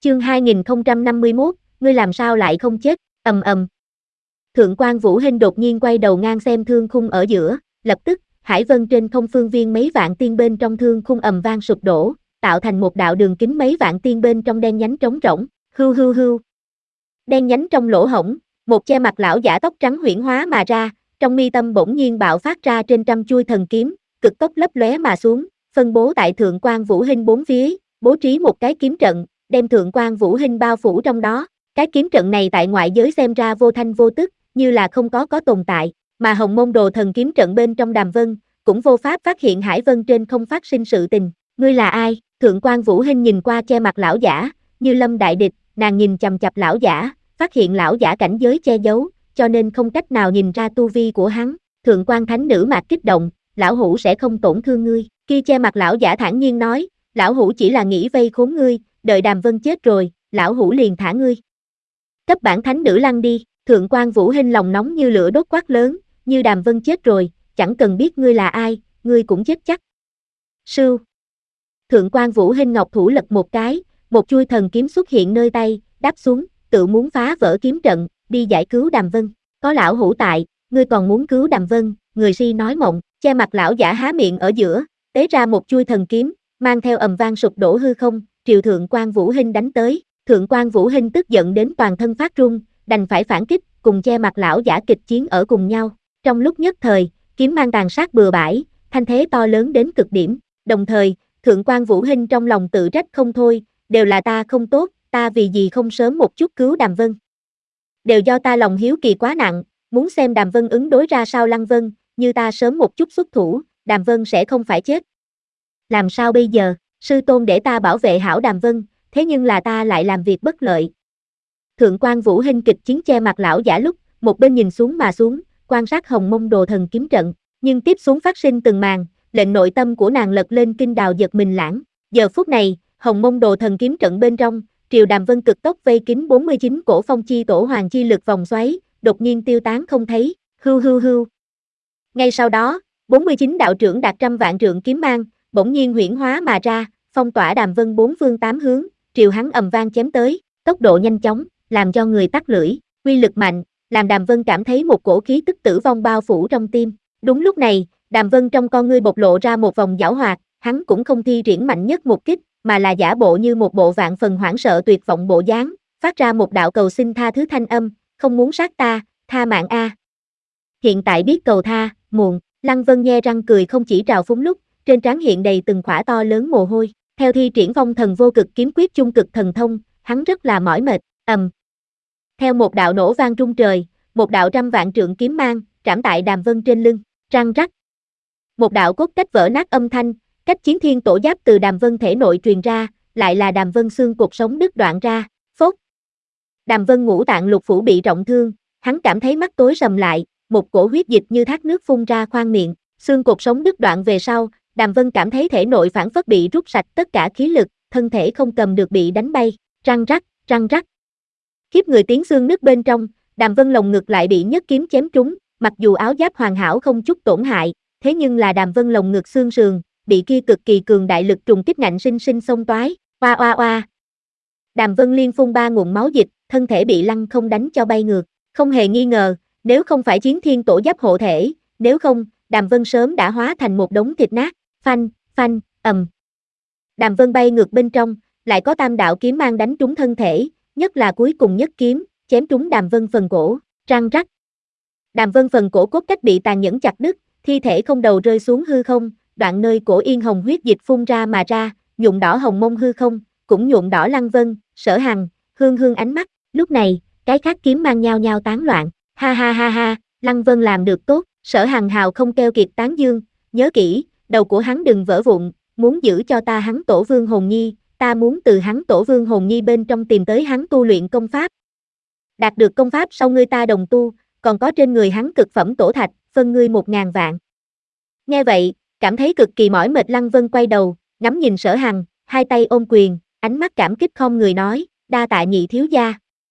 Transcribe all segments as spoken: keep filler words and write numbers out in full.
Chương hai nghìn không trăm năm mươi mốt, ngươi làm sao lại không chết, ầm ầm. Thượng quan Vũ Hinh đột nhiên quay đầu ngang xem thương khung ở giữa, lập tức, hải vân trên không phương viên mấy vạn tiên bên trong thương khung ầm vang sụp đổ, tạo thành một đạo đường kính mấy vạn tiên bên trong đen nhánh trống rỗng, hưu hưu hưu. Đen nhánh trong lỗ hổng, một che mặt lão giả tóc trắng huyễn hóa mà ra, trong mi tâm bỗng nhiên bạo phát ra trên trăm chuôi thần kiếm, cực tốc lấp lóe mà xuống, phân bố tại thượng quan Vũ Hinh bốn phía, bố trí một cái kiếm trận, đem thượng quan Vũ Hinh bao phủ trong đó. Cái kiếm trận này tại ngoại giới xem ra vô thanh vô tức, như là không có có tồn tại, mà Hồng Môn Đồ Thần kiếm trận bên trong Đàm Vân, cũng vô pháp phát hiện hải vân trên không phát sinh sự tình. Ngươi là ai? Thượng quan Vũ Hinh nhìn qua che mặt lão giả, như lâm đại địch, nàng nhìn chằm chằm lão giả, phát hiện lão giả cảnh giới che giấu, cho nên không cách nào nhìn ra tu vi của hắn. Thượng quan thánh nữ mạc kích động, lão hủ sẽ không tổn thương ngươi. Kia che mặt lão giả thản nhiên nói, lão hủ chỉ là nghĩ vây khốn ngươi, đợi Đàm Vân chết rồi, lão hủ liền thả ngươi. Cấp bản thánh nữ lăn đi. Thượng quan Vũ Hinh lòng nóng như lửa đốt quát lớn, như Đàm Vân chết rồi, chẳng cần biết ngươi là ai, ngươi cũng chết chắc. Sưu. Thượng quan Vũ Hinh ngọc thủ lật một cái, một chuôi thần kiếm xuất hiện nơi tay, đáp xuống, tự muốn phá vỡ kiếm trận, đi giải cứu Đàm Vân. Có lão hủ tại, ngươi còn muốn cứu Đàm Vân? Người si nói mộng. Che mặt lão giả há miệng ở giữa, tế ra một chuôi thần kiếm, mang theo ầm vang sụp đổ hư không, triều thượng quan Vũ Hinh đánh tới. Thượng quan Vũ Hinh tức giận đến toàn thân phát run, đành phải phản kích, cùng che mặt lão giả kịch chiến ở cùng nhau. Trong lúc nhất thời, kiếm mang tàn sát bừa bãi, thanh thế to lớn đến cực điểm. Đồng thời, thượng quan Vũ Hinh trong lòng tự trách không thôi, đều là ta không tốt, ta vì gì không sớm một chút cứu Đàm Vân. Đều do ta lòng hiếu kỳ quá nặng, muốn xem Đàm Vân ứng đối ra sao. Lăng Vân, như ta sớm một chút xuất thủ, Đàm Vân sẽ không phải chết. Làm sao bây giờ? Sư tôn để ta bảo vệ hảo Đàm Vân, thế nhưng là ta lại làm việc bất lợi. Thượng quan Vũ Hinh kịch chiến che mặt lão giả lúc, một bên nhìn xuống mà xuống, quan sát Hồng Mông Đồ Thần kiếm trận, nhưng tiếp xuống phát sinh từng màn, lệnh nội tâm của nàng lật lên kinh đào giật mình lãng. Giờ phút này, Hồng Mông Đồ Thần kiếm trận bên trong, triều Đàm Vân cực tốc vây kín bốn mươi chín cổ phong chi tổ hoàng chi lực vòng xoáy, đột nhiên tiêu tán không thấy, hưu hưu hưu. Ngay sau đó, bốn mươi chín đạo trưởng đạt trăm vạn trượng kiếm mang, bỗng nhiên huyễn hóa mà ra, phong tỏa Đàm Vân bốn phương tám hướng, triều hắn ầm vang chém tới, tốc độ nhanh chóng, làm cho người tắc lưỡi, uy lực mạnh, làm Đàm Vân cảm thấy một cổ khí tức tử vong bao phủ trong tim. Đúng lúc này, Đàm Vân trong con ngươi bộc lộ ra một vòng giảo hoạt, hắn cũng không thi triển mạnh nhất một kích, mà là giả bộ như một bộ vạn phần hoảng sợ tuyệt vọng bộ dáng, phát ra một đạo cầu xin tha thứ thanh âm, không muốn sát ta, tha mạng a. Hiện tại biết cầu tha, muộn. Lăng Vân nhe răng cười không chỉ trào phúng lúc, trên trán hiện đầy từng khỏa to lớn mồ hôi. Theo thi triển phong thần vô cực kiếm quyết trung cực thần thông, hắn rất là mỏi mệt. Ầm. Theo một đạo nổ vang rung trời, một đạo trăm vạn trượng kiếm mang, trảm tại Đàm Vân trên lưng, răng rắc. Một đạo cốt cách vỡ nát âm thanh, cách chiến thiên tổ giáp từ Đàm Vân thể nội truyền ra, lại là Đàm Vân xương cột sống đứt đoạn ra, phốt. Đàm Vân ngũ tạng lục phủ bị trọng thương, hắn cảm thấy mắt tối sầm lại, một cổ huyết dịch như thác nước phun ra khoang miệng, xương cột sống đứt đoạn về sau, Đàm Vân cảm thấy thể nội phản phất bị rút sạch tất cả khí lực, thân thể không cầm được bị đánh bay, răng rắc, răng rắc. Khiếp người tiếng xương nứt bên trong, Đàm Vân lồng ngực lại bị nhất kiếm chém trúng, mặc dù áo giáp hoàn hảo không chút tổn hại, thế nhưng là Đàm Vân lồng ngực xương sườn, bị kia cực kỳ cường đại lực trùng kích ngạnh sinh sinh xông toái, oa oa oa. Đàm Vân liên phun ba nguồn máu dịch, thân thể bị lăng không đánh cho bay ngược, không hề nghi ngờ, nếu không phải chiến thiên tổ giáp hộ thể, nếu không, Đàm Vân sớm đã hóa thành một đống thịt nát, phanh, phanh, ầm. Đàm Vân bay ngược bên trong, lại có tam đạo kiếm mang đánh trúng thân thể, nhất là cuối cùng nhất kiếm, chém trúng Đàm Vân phần cổ, răng rắc. Đàm Vân phần cổ cốt cách bị tàn nhẫn chặt đứt, thi thể không đầu rơi xuống hư không, đoạn nơi cổ yên hồng huyết dịch phun ra mà ra, nhuộm đỏ Hồng Mông hư không, cũng nhuộm đỏ Lăng Vân, Sở Hằng, Hương Hương ánh mắt. Lúc này, cái khác kiếm mang nhau nhau tán loạn, ha ha ha ha, Lăng Vân làm được tốt. Sở Hằng hào không keo kiệt tán dương, nhớ kỹ, đầu của hắn đừng vỡ vụn, muốn giữ cho ta hắn tổ vương hồn nhi, ta muốn từ hắn tổ vương hồn nhi bên trong tìm tới hắn tu luyện công pháp. Đạt được công pháp sau ngươi ta đồng tu, còn có trên người hắn cực phẩm tổ thạch, phân ngươi một ngàn vạn. Nghe vậy, cảm thấy cực kỳ mỏi mệt Lăng Vân quay đầu, ngắm nhìn Sở Hằng, hai tay ôm quyền, ánh mắt cảm kích không người nói, đa tạ nhị thiếu gia.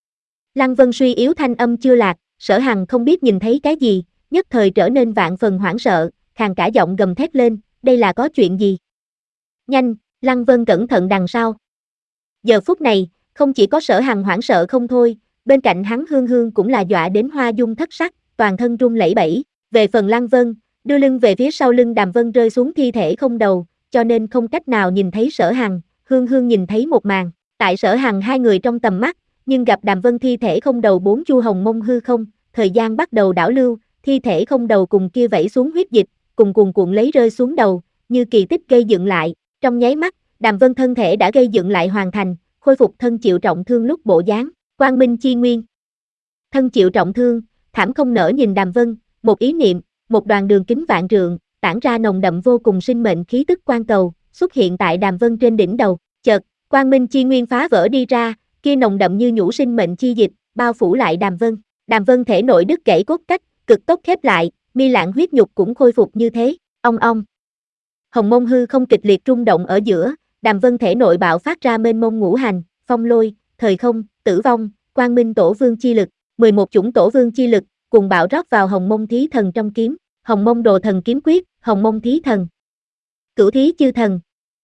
Lăng Vân suy yếu thanh âm chưa lạc, Sở Hằng không biết nhìn thấy cái gì, nhất thời trở nên vạn phần hoảng sợ, khàn cả giọng gầm thét lên, đây là có chuyện gì? Nhanh, Lăng Vân cẩn thận đằng sau. Giờ phút này, Không chỉ có Sở Hằng hoảng sợ không thôi, bên cạnh hắn Hương Hương cũng là dọa đến hoa dung thất sắc, toàn thân run lẩy bẩy. Về phần Lăng Vân, đưa lưng về phía sau lưng Đàm Vân rơi xuống thi thể không đầu, cho nên không cách nào nhìn thấy Sở Hằng. Hương Hương nhìn thấy một màn, tại Sở Hằng hai người trong tầm mắt, nhưng gặp Đàm Vân thi thể không đầu bốn chu hồng mông hư không, thời gian bắt đầu đảo lưu, thi thể không đầu cùng kia vẩy xuống huyết dịch, cùng cuồn cuộn lấy rơi xuống đầu, như kỳ tích gây dựng lại. Trong nháy mắt, Đàm Vân thân thể đã gây dựng lại hoàn thành, khôi phục thân chịu trọng thương lúc bộ dáng. Quang Minh Chi Nguyên. Thân chịu trọng thương, thảm không nở nhìn Đàm Vân, một ý niệm, một đoàn đường kính vạn trượng, tản ra nồng đậm vô cùng sinh mệnh khí tức quan cầu, xuất hiện tại Đàm Vân trên đỉnh đầu. Chợt, Quang Minh Chi Nguyên phá vỡ đi ra, kia nồng đậm như nhũ sinh mệnh chi dịch, bao phủ lại Đàm Vân. Đàm Vân thể nội đứt gãy cốt cách, cực tốc khép lại, mi lạng huyết nhục cũng khôi phục như thế. Ong ong. Hồng mông hư không kịch liệt rung động ở giữa, Đàm Vân thể nội bạo phát ra mênh mông ngũ hành, phong lôi, thời không, tử vong, quang minh tổ vương chi lực, mười một chủng tổ vương chi lực, cùng bạo rót vào hồng mông thí thần trong kiếm, hồng mông đồ thần kiếm quyết, hồng mông thí thần, cửu thí chư thần.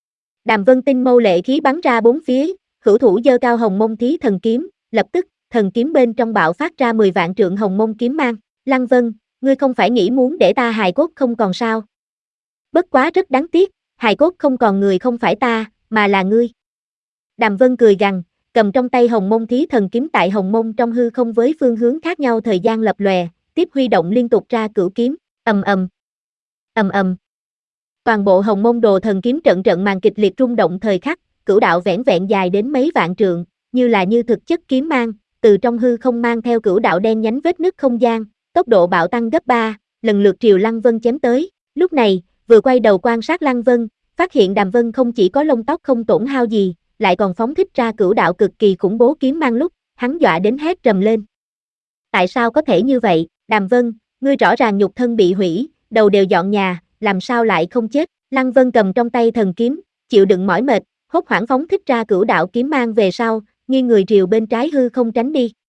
Đàm Vân tinh mâu lệ khí bắn ra bốn phía, hữu thủ giơ cao hồng mông thí thần kiếm, lập tức, thần kiếm bên trong bạo phát ra mười vạn trượng hồng mông kiếm mang. Lăng Vân, ngươi không phải nghĩ muốn để ta hài cốt không còn sao? Bất quá rất đáng tiếc, hài cốt không còn người không phải ta, mà là ngươi. Đàm Vân cười gằn, cầm trong tay hồng mông thí thần kiếm tại hồng mông trong hư không với phương hướng khác nhau thời gian lập lòe, tiếp huy động liên tục ra cửu kiếm, ầm ầm, ầm ầm. Toàn bộ hồng mông đồ thần kiếm trận trận màn kịch liệt rung động thời khắc, cửu đạo vẻn vẹn dài đến mấy vạn trượng, như là như thực chất kiếm mang, từ trong hư không mang theo cửu đạo đen nhánh vết nứt không gian, tốc độ bạo tăng gấp ba, lần lượt triều Lăng Vân chém tới. Lúc này, vừa quay đầu quan sát Lăng Vân, phát hiện Đàm Vân không chỉ có lông tóc không tổn hao gì, lại còn phóng thích ra cửu đạo cực kỳ khủng bố kiếm mang lúc, hắn dọa đến hét trầm lên. Tại sao có thể như vậy, Đàm Vân, ngươi rõ ràng nhục thân bị hủy, đầu đều dọn nhà, làm sao lại không chết? Lăng Vân cầm trong tay thần kiếm, chịu đựng mỏi mệt, hốt hoảng phóng thích ra cửu đạo kiếm mang về sau, nghiêng người triều bên trái hư không tránh đi.